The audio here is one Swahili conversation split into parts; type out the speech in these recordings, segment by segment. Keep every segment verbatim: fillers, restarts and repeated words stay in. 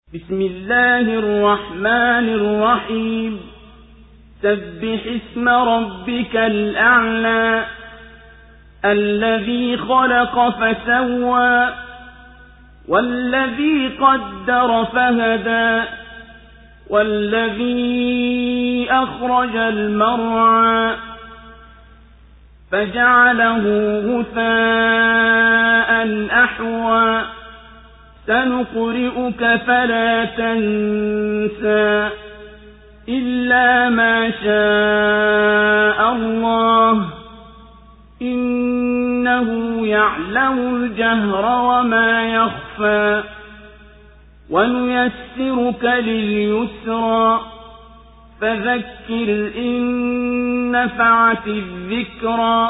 بسم الله الرحمن الرحيم سبح اسم ربك الأعلى الذي خلق فسوى والذي قدر فهدى والذي أخرج المرعى فجعله غثاء أحوى سنقرئك فلا تنسى إلا ما شاء الله إنه يعلم الجهر وما يخفى ونيسرك لليسرى فذكر إن نفعت الذكرى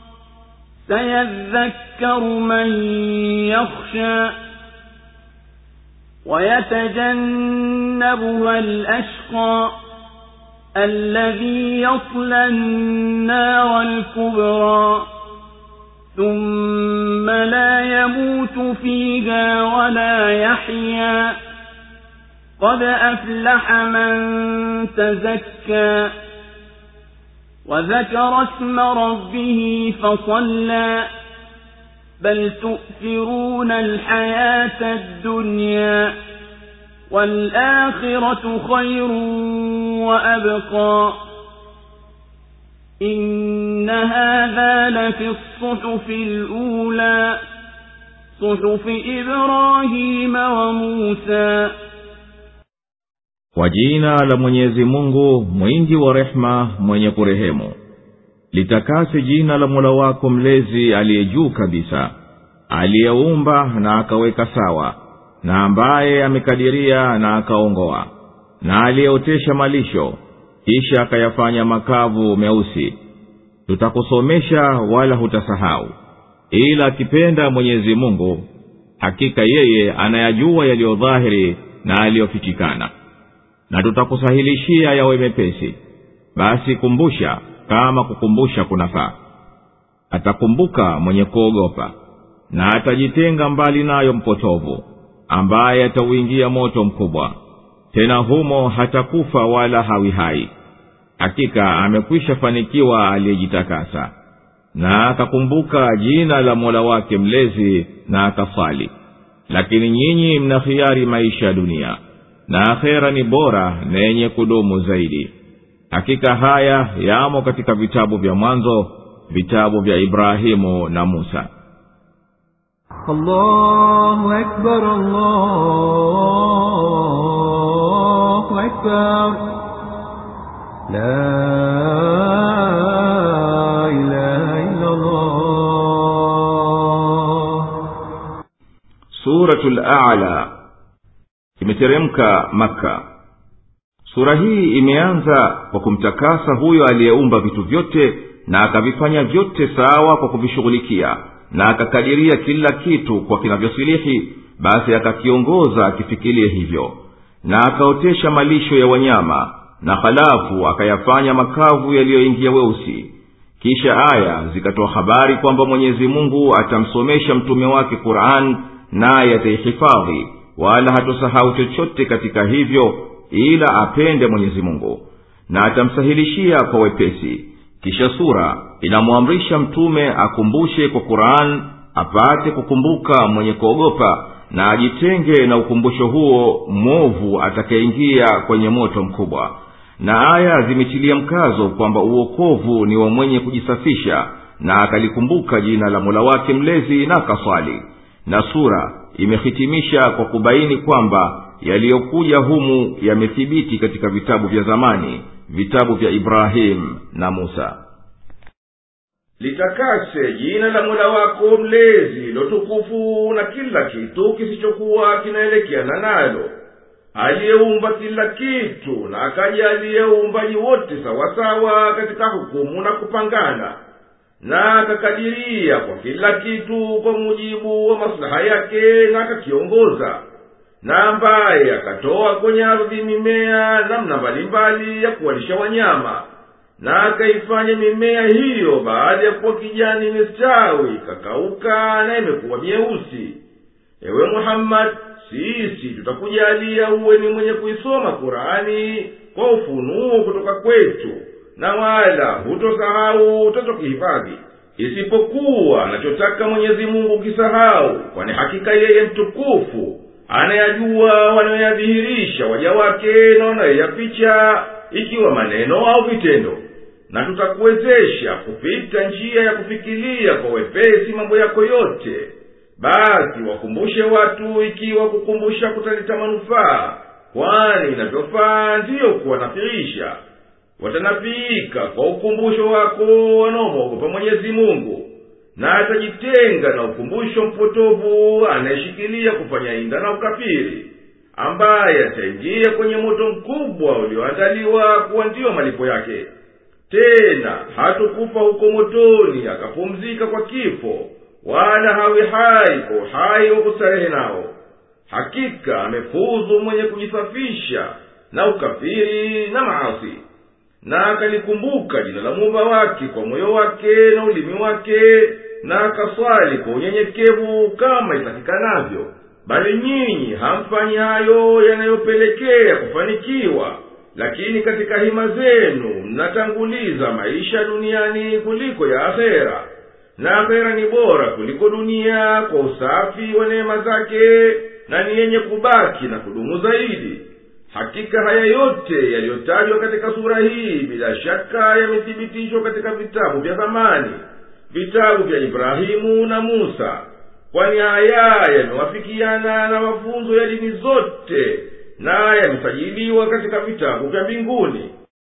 سيذكر من يخشى ويتجنبها الأشقى الذي يصلى النار الكبرى ثم لا يموت فيها ولا يحيا قد أفلح من تزكى وذكر اسم ربه فصلى بل تؤثرون الحياة الدنيا والآخرة خير وأبقى إن هذا لفي الصحف الأولى صحف إبراهيم وموسى. Kwa jina la Mwenyezi Mungu mwingi wa rehema mwenye kurehemu. Litakase jina la Mola wako mlezi aliyejuu kabisa, aliyeumba na akaweka sawa, na ambaye amekadiria na akaongoa, na aliyeotesha malisho kisha akayafanya makavu meusi. Tutakusomesha wala hutasahau, ila akipenda Mwenyezi Mungu, hakika yeye anayajua yaliyo dhahiri na yaliyofichikana. Na tutakusahilishia yawe mepesi, basi kumbusha kama kukumbusha kunafaa. Atakumbuka mwenye kuogopa, na atajitenga mbali nayo mpotovu, ambaye atauingia moto mkubwa, tena humo hatakufa wala hawi hai. Hakika amekwisha fanikiwa aliyejitakasa, na akakumbuka jina la Mola wake mlezi na akasali. Lakini nyinyi mna khiari maisha ya dunia, na akhera ni bora na yenye kudumu zaidi. Hakika haya yamo katika vitabu vya mwanzo, vitabu vya Ibrahimu na Musa. Allahu Akbar, Allahu Akbar, la ilaha illa Allah. Suratul A'la imeteremka Makka. Sura hii imeanza kwa kumtakasa huyo aliyeumba vitu vyote na akavifanya vyote sawa kwa kuvishughulikia, na akakadiria kila kitu kwa kinavyosilihi, basi akakiongoza akifikirie hivyo, na akaotesha malisho ya wanyama, na halafu akayafanya makavu yaliyoingia weusi. Kisha aya zikatoa habari kwamba Mwenyezi Mungu atamsomesha mtume wake Qur'an, naye ataihifadhi wala hatosahau chochote katika hivyo, ila apende Mwenyezi Mungu, na atamsahilishia kwa wepesi. Kisha sura inamuamrisha mtume akumbushe kwa Qur'an, apate kukumbuka mwenye kuogopa, na ajitenge na ukumbusho huo mwovu atakayeingia kwenye moto mkubwa. Na aya zimetilia mkazo kwamba uokovu ni wa mwenye kujisafisha, na akalikumbuka jina la Mola wake mlezi na kaswali. Na sura imehitimisha kwa kubaini kwamba yaliyokuja humu yamethibiti katika vitabu vya zamani, vitabu vya Ibrahim na Musa. Litakase jina la Mola wako mlezi lotukufu na kila kitu kisichokuwa kinaelekeana nalo, aliyeumba kila kitu na akajalia uumbaji wote sawasawa katika hukumu na kupangana, na akakadiria kwa kila kitu kwa mujibu wa maslaha yake na akakiongoza, na ambaye akatoa kwenye ardhi mimea namna mbalimbali ya kuwalisha wanyama, na akaifanya mimea hiyo baada ya kuwa kijani imestawi kakauka na imekuwa myeusi. Ewe Muhammad, sisi tutakujalia uwe ni mwenye kuisoma Kurani kwa ufunuo kutoka kwetu, na wala hutosahau utachokihifadhi, isipokuwa anachotaka Mwenyezi Mungu ukisahau, kwani hakika yeye mtukufu anayajua wanayoyadhihirisha waja wake na wanayoyaficha, ikiwa maneno au vitendo. Na tutakuwezesha kupita njia ya kufikiria kwa wepesi mambo yako yote. Basi wakumbushe watu, ikiwa kukumbusha kutaleta manufaa, kwani inavyofaa ndiyo kuwanafirisha. Watanafiika kwa ukumbusho wako wanaomwogopa Mwenyezi Mungu, na atajitenga na ukumbusho mpotovu anayeshikilia kufanya inda na ukafiri, ambaye ataingia kwenye moto mkubwa ulioandaliwa kuwa ndiyo malipo yake. Tena hatukufa huko motoni akapumzika kwa kifo, wala hawi hai kwa uhai wa kustarehe nao. Hakika amefuzu mwenye kujisafisha na ukafiri na maasi, na akalikumbuka jina la Muumba wake kwa moyo wake na ulimi wake, na akaswali kwa unyenyekevu kama itakikanavyo. Bali nyinyi hamfanyi hayo yanayopelekea kufanikiwa, lakini katika hima zenu mnatanguliza maisha duniani kuliko ya akhera, na akhera ni bora kuliko dunia kwa usafi wa neema zake, na ni yenye kubaki na kudumu zaidi. Hakika haya yote yaliyotajwa katika sura hii bila shaka yamethibitishwa katika vitabu vya zamani, vitabu vya Ibrahimu na Musa, kwani haya yamewafikiana na mafunzo ya dini zote, na yamesajiliwa katika vitabu vya mbinguni.